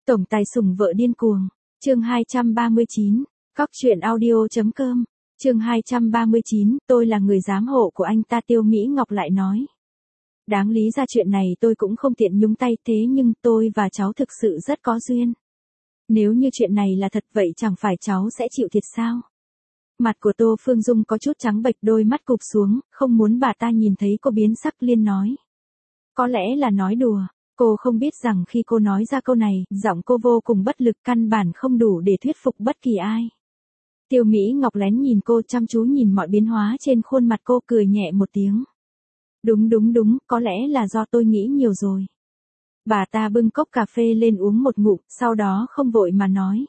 Tổng tài sủng vợ điên cuồng. Chương 239. Cóc truyện audio.com. Chương 239, tôi là người giám hộ của anh ta, Tiêu Mỹ Ngọc lại nói. Đáng lý ra chuyện này tôi cũng không tiện nhúng tay, thế nhưng tôi và cháu thực sự rất có duyên. Nếu như chuyện này là thật vậy chẳng phải cháu sẽ chịu thiệt sao? Mặt của Tô Phương Dung có chút trắng bệch, đôi mắt cụp xuống, không muốn bà ta nhìn thấy cô biến sắc, liên nói. Có lẽ là nói đùa. Cô không biết rằng khi cô nói ra câu này, giọng cô vô cùng bất lực, căn bản không đủ để thuyết phục bất kỳ ai. Tiêu Mỹ Ngọc lén nhìn cô, chăm chú nhìn mọi biến hóa trên khuôn mặt cô, cười nhẹ một tiếng. Đúng, có lẽ là do tôi nghĩ nhiều rồi. Bà ta bưng cốc cà phê lên uống một ngụm, sau đó không vội mà nói.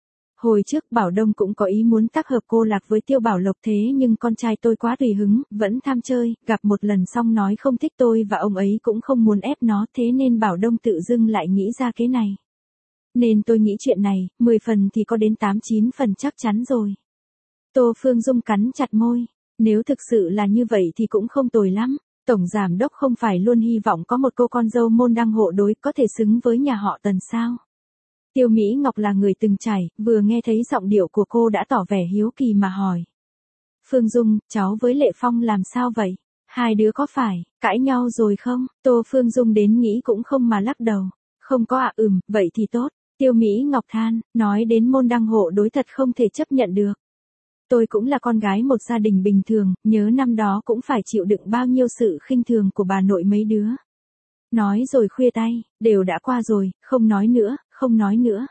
Hồi trước Bảo Đông cũng có ý muốn tác hợp cô Lạc với Tiêu Bảo Lộc, thế nhưng con trai tôi quá tùy hứng, vẫn tham chơi, gặp một lần xong nói không thích tôi và ông ấy cũng không muốn ép nó, thế nên Bảo Đông tự dưng lại nghĩ ra cái này. Nên tôi nghĩ chuyện này, 10 phần thì có đến 8-9 phần chắc chắn rồi. Tô Phương Dung cắn chặt môi, nếu thực sự là như vậy thì cũng không tồi lắm. Tổng giám đốc không phải luôn hy vọng có một cô con dâu môn đăng hộ đối có thể xứng với nhà họ Tần sao? Tiêu Mỹ Ngọc là người từng trải, vừa nghe thấy giọng điệu của cô đã tỏ vẻ hiếu kỳ mà hỏi. Phương Dung, cháu với Lệ Phong làm sao vậy? Hai đứa có phải cãi nhau rồi không? Tô Phương Dung đến nghĩ cũng không mà lắc đầu. Không có ạ. Vậy thì tốt. Tiêu Mỹ Ngọc than, nói đến môn đăng hộ đối thật không thể chấp nhận được. Tôi cũng là con gái một gia đình bình thường, nhớ năm đó cũng phải chịu đựng bao nhiêu sự khinh thường của bà nội mấy đứa. Nói rồi khuya tay, đều đã qua rồi, không nói nữa.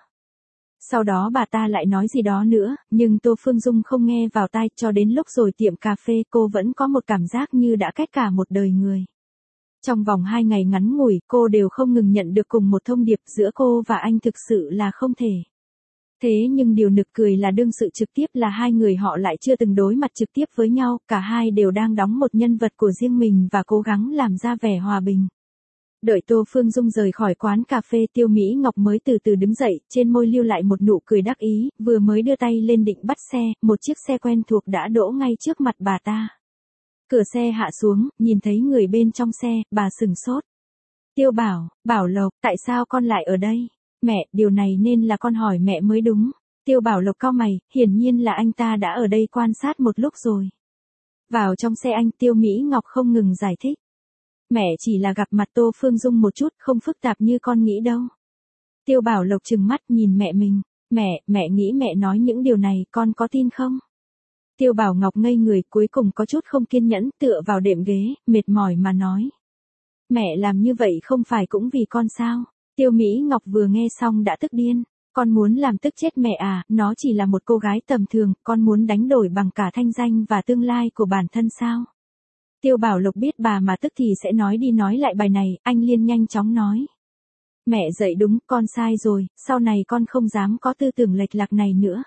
Sau đó bà ta lại nói gì đó nữa, nhưng Tô Phương Dung không nghe vào tai, cho đến lúc rồi tiệm cà phê cô vẫn có một cảm giác như đã cách cả một đời người. Trong vòng 2 ngày ngắn ngủi, cô đều không ngừng nhận được cùng một thông điệp, giữa cô và anh thực sự là không thể. Thế nhưng điều nực cười là đương sự trực tiếp là hai người họ lại chưa từng đối mặt trực tiếp với nhau, cả hai đều đang đóng một nhân vật của riêng mình và cố gắng làm ra vẻ hòa bình. Đợi Tô Phương Dung rời khỏi quán cà phê, Tiêu Mỹ Ngọc mới từ từ đứng dậy, trên môi lưu lại một nụ cười đắc ý, vừa mới đưa tay lên định bắt xe, một chiếc xe quen thuộc đã đỗ ngay trước mặt bà ta. Cửa xe hạ xuống, nhìn thấy người bên trong xe, bà sửng sốt. Tiêu Bảo Lộc, tại sao con lại ở đây? Mẹ, điều này nên là con hỏi mẹ mới đúng. Tiêu Bảo Lộc cau mày, hiển nhiên là anh ta đã ở đây quan sát một lúc rồi. Vào trong xe anh, Tiêu Mỹ Ngọc không ngừng giải thích. Mẹ chỉ là gặp mặt Tô Phương Dung một chút, không phức tạp như con nghĩ đâu. Tiêu Bảo Lộc trừng mắt nhìn mẹ mình. Mẹ nghĩ mẹ nói những điều này con có tin không? Tiêu Bảo Ngọc ngây người, cuối cùng có chút không kiên nhẫn, tựa vào đệm ghế, mệt mỏi mà nói. Mẹ làm như vậy không phải cũng vì con sao? Tiêu Mỹ Ngọc vừa nghe xong đã tức điên. Con muốn làm tức chết mẹ à? Nó chỉ là một cô gái tầm thường, con muốn đánh đổi bằng cả thanh danh và tương lai của bản thân sao? Tiêu Bảo Lộc biết bà mà tức thì sẽ nói đi nói lại bài này, anh liền nhanh chóng nói. Mẹ dạy đúng, con sai rồi, sau này con không dám có tư tưởng lệch lạc này nữa.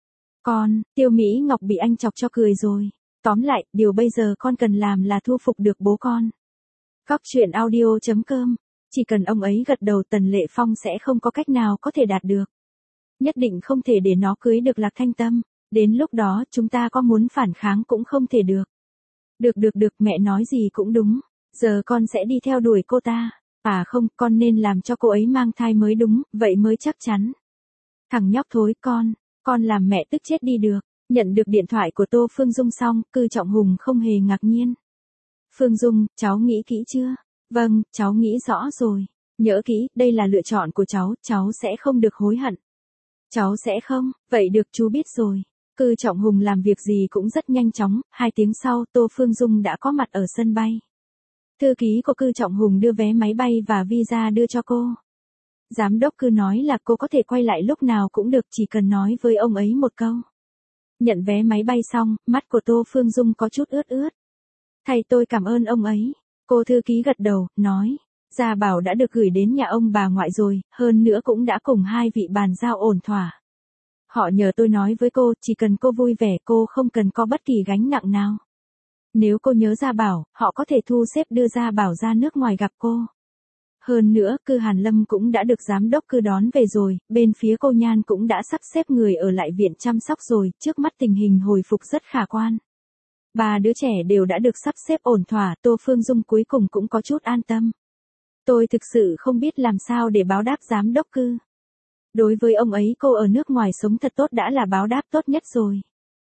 Tiêu Mỹ Ngọc bị anh chọc cho cười rồi. Tóm lại, điều bây giờ con cần làm là thu phục được bố con. Cóc truyện audio.com. Chỉ cần ông ấy gật đầu, Tần Lệ Phong sẽ không có cách nào có thể đạt được. Nhất định không thể để nó cưới được Lạc Thanh Tâm. Đến lúc đó chúng ta có muốn phản kháng cũng không thể được. Được, mẹ nói gì cũng đúng. Giờ con sẽ đi theo đuổi cô ta. À không, con nên làm cho cô ấy mang thai mới đúng, vậy mới chắc chắn. Thằng nhóc thối, con làm mẹ tức chết đi được. Nhận được điện thoại của Tô Phương Dung xong, Cư Trọng Hùng không hề ngạc nhiên. Phương Dung, cháu nghĩ kỹ chưa? Vâng, cháu nghĩ rõ rồi. Nhớ kỹ, đây là lựa chọn của cháu sẽ không được hối hận. Cháu sẽ không, vậy được, chú biết rồi. Cư Trọng Hùng làm việc gì cũng rất nhanh chóng, 2 tiếng sau Tô Phương Dung đã có mặt ở sân bay. Thư ký của Cư Trọng Hùng đưa vé máy bay và visa đưa cho cô. Giám đốc Cư nói là cô có thể quay lại lúc nào cũng được, chỉ cần nói với ông ấy một câu. Nhận vé máy bay xong, mắt của Tô Phương Dung có chút ướt. Thầy tôi cảm ơn ông ấy. Cô thư ký gật đầu, nói. Gia Bảo đã được gửi đến nhà ông bà ngoại rồi, hơn nữa cũng đã cùng 2 vị bàn giao ổn thỏa. Họ nhờ tôi nói với cô, chỉ cần cô vui vẻ, cô không cần có bất kỳ gánh nặng nào. Nếu cô nhớ Gia Bảo, họ có thể thu xếp đưa Gia Bảo ra nước ngoài gặp cô. Hơn nữa, Cư Hàn Lâm cũng đã được giám đốc Cư đón về rồi, bên phía cô Nhan cũng đã sắp xếp người ở lại viện chăm sóc rồi, trước mắt tình hình hồi phục rất khả quan. 3 đứa trẻ đều đã được sắp xếp ổn thỏa, Tô Phương Dung cuối cùng cũng có chút an tâm. Tôi thực sự không biết làm sao để báo đáp giám đốc Cư. Đối với ông ấy cô ở nước ngoài sống thật tốt đã là báo đáp tốt nhất rồi.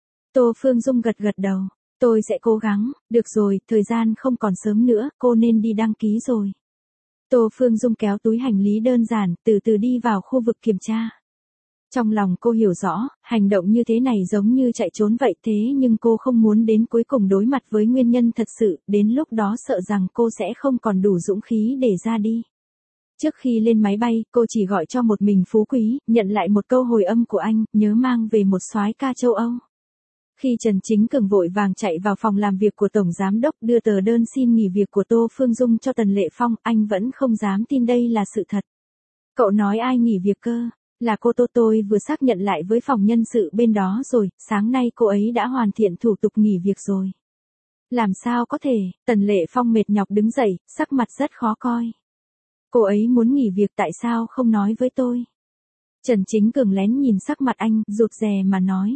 Tô Phương Dung gật gật đầu. Tôi sẽ cố gắng, được rồi, thời gian không còn sớm nữa, cô nên đi đăng ký rồi. Tô Phương Dung kéo túi hành lý đơn giản, từ từ đi vào khu vực kiểm tra. Trong lòng cô hiểu rõ, hành động như thế này giống như chạy trốn vậy thế nhưng cô không muốn đến cuối cùng đối mặt với nguyên nhân thật sự, đến lúc đó sợ rằng cô sẽ không còn đủ dũng khí để ra đi. Trước khi lên máy bay, cô chỉ gọi cho một mình Phú Quý, nhận lại một câu hồi âm của anh, nhớ mang về một soái ca châu Âu. Khi Trần Chính Cường vội vàng chạy vào phòng làm việc của Tổng Giám đốc đưa tờ đơn xin nghỉ việc của Tô Phương Dung cho Tần Lệ Phong, anh vẫn không dám tin đây là sự thật. Cậu nói ai nghỉ việc cơ? Là cô Tô, tôi vừa xác nhận lại với phòng nhân sự bên đó rồi, sáng nay cô ấy đã hoàn thiện thủ tục nghỉ việc rồi. Làm sao có thể? Tần Lệ Phong mệt nhọc đứng dậy, sắc mặt rất khó coi. Cô ấy muốn nghỉ việc tại sao không nói với tôi? Trần Chính Cường lén nhìn sắc mặt anh, rụt rè mà nói.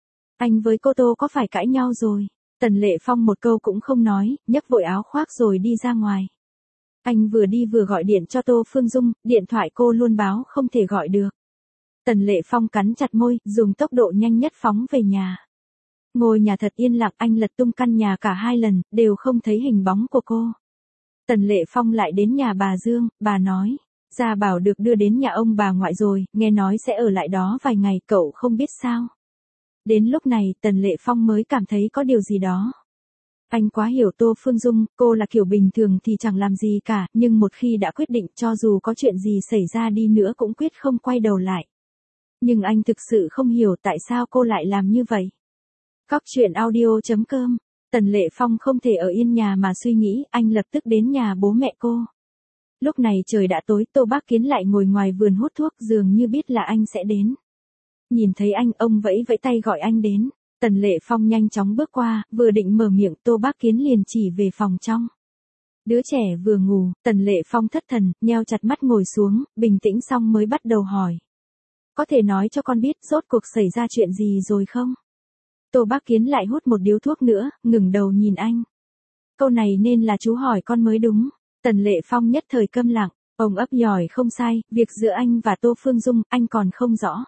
Anh với cô Tô có phải cãi nhau rồi? Tần Lệ Phong một câu cũng không nói, nhấc vội áo khoác rồi đi ra ngoài. Anh vừa đi vừa gọi điện cho Tô Phương Dung, điện thoại cô luôn báo không thể gọi được. Tần Lệ Phong cắn chặt môi, dùng tốc độ nhanh nhất phóng về nhà. Ngôi nhà thật yên lặng, anh lật tung căn nhà cả 2 lần, đều không thấy hình bóng của cô. Tần Lệ Phong lại đến nhà bà Dương, bà nói, Gia Bảo được đưa đến nhà ông bà ngoại rồi, nghe nói sẽ ở lại đó vài ngày, cậu không biết sao. Đến lúc này, Tần Lệ Phong mới cảm thấy có điều gì đó. Anh quá hiểu Tô Phương Dung, cô là kiểu bình thường thì chẳng làm gì cả, nhưng một khi đã quyết định cho dù có chuyện gì xảy ra đi nữa cũng quyết không quay đầu lại. Nhưng anh thực sự không hiểu tại sao cô lại làm như vậy. Cóc truyện audio.com. Tần Lệ Phong không thể ở yên nhà mà suy nghĩ, anh lập tức đến nhà bố mẹ cô. Lúc này trời đã tối, Tô Bác Kiến lại ngồi ngoài vườn hút thuốc dường như biết là anh sẽ đến. Nhìn thấy anh, ông vẫy vẫy tay gọi anh đến. Tần Lệ Phong nhanh chóng bước qua, vừa định mở miệng, Tô Bác Kiến liền chỉ về phòng trong. Đứa trẻ vừa ngủ, Tần Lệ Phong thất thần, nheo chặt mắt ngồi xuống, bình tĩnh xong mới bắt đầu hỏi. Có thể nói cho con biết rốt cuộc xảy ra chuyện gì rồi không? Tô Bác Kiến lại hút một điếu thuốc nữa, ngừng đầu nhìn anh. Câu này nên là chú hỏi con mới đúng. Tần Lệ Phong nhất thời câm lặng, ông ấp ỏi không sai, việc giữa anh và Tô Phương Dung, anh còn không rõ.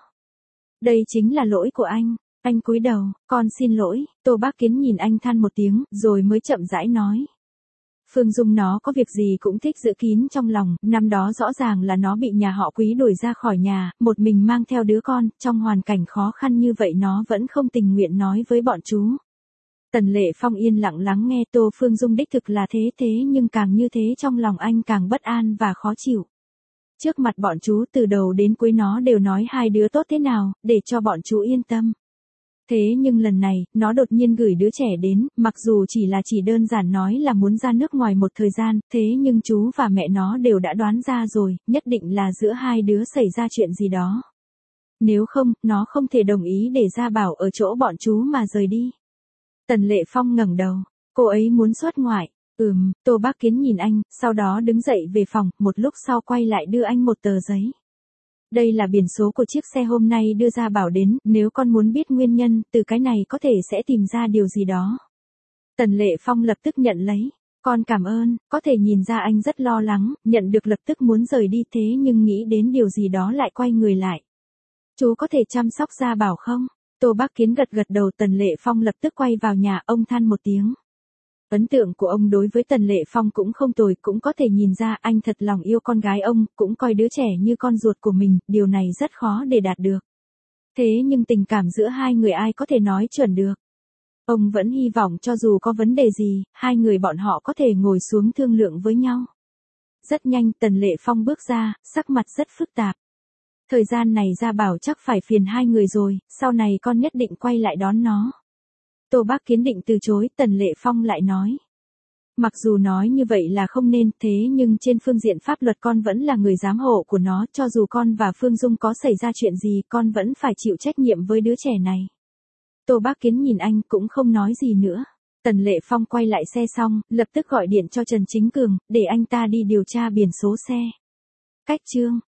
Đây chính là lỗi của anh. Anh cúi đầu, con xin lỗi. Tô Bác Kiến nhìn anh than một tiếng, rồi mới chậm rãi nói. Phương Dung nó có việc gì cũng thích giữ kín trong lòng, năm đó rõ ràng là nó bị nhà họ Quý đuổi ra khỏi nhà, một mình mang theo đứa con, trong hoàn cảnh khó khăn như vậy nó vẫn không tình nguyện nói với bọn chú. Tần Lệ Phong yên lặng lắng nghe, Tô Phương Dung đích thực là thế nhưng càng như thế trong lòng anh càng bất an và khó chịu. Trước mặt bọn chú từ đầu đến cuối nó đều nói hai đứa tốt thế nào, để cho bọn chú yên tâm. Thế nhưng lần này, nó đột nhiên gửi đứa trẻ đến, mặc dù chỉ đơn giản nói là muốn ra nước ngoài một thời gian, thế nhưng chú và mẹ nó đều đã đoán ra rồi, nhất định là giữa hai đứa xảy ra chuyện gì đó. Nếu không, nó không thể đồng ý để Gia Bảo ở chỗ bọn chú mà rời đi. Tần Lệ Phong ngẩng đầu, cô ấy muốn xuất ngoại. Tô Bác Kiến nhìn anh, sau đó đứng dậy về phòng, một lúc sau quay lại đưa anh một tờ giấy. Đây là biển số của chiếc xe hôm nay đưa Gia Bảo đến, nếu con muốn biết nguyên nhân, từ cái này có thể sẽ tìm ra điều gì đó. Tần Lệ Phong lập tức nhận lấy. Con cảm ơn, có thể nhìn ra anh rất lo lắng, nhận được lập tức muốn rời đi thế nhưng nghĩ đến điều gì đó lại quay người lại. Chú có thể chăm sóc Gia Bảo không? Tô Bác Kiến gật gật đầu. Tần Lệ Phong lập tức quay vào nhà, ông than một tiếng. Ấn tượng của ông đối với Tần Lệ Phong cũng không tồi, cũng có thể nhìn ra anh thật lòng yêu con gái ông, cũng coi đứa trẻ như con ruột của mình, điều này rất khó để đạt được. Thế nhưng tình cảm giữa hai người ai có thể nói chuẩn được. Ông vẫn hy vọng cho dù có vấn đề gì, hai người bọn họ có thể ngồi xuống thương lượng với nhau. Rất nhanh Tần Lệ Phong bước ra, sắc mặt rất phức tạp. Thời gian này Gia Bảo chắc phải phiền hai người rồi, sau này con nhất định quay lại đón nó. Tô Bác Kiến định từ chối, Tần Lệ Phong lại nói. Mặc dù nói như vậy là không nên, thế nhưng trên phương diện pháp luật con vẫn là người giám hộ của nó, cho dù con và Phương Dung có xảy ra chuyện gì, con vẫn phải chịu trách nhiệm với đứa trẻ này. Tô Bác Kiến nhìn anh cũng không nói gì nữa. Tần Lệ Phong quay lại xe xong, lập tức gọi điện cho Trần Chính Cường, để anh ta đi điều tra biển số xe. Cách chương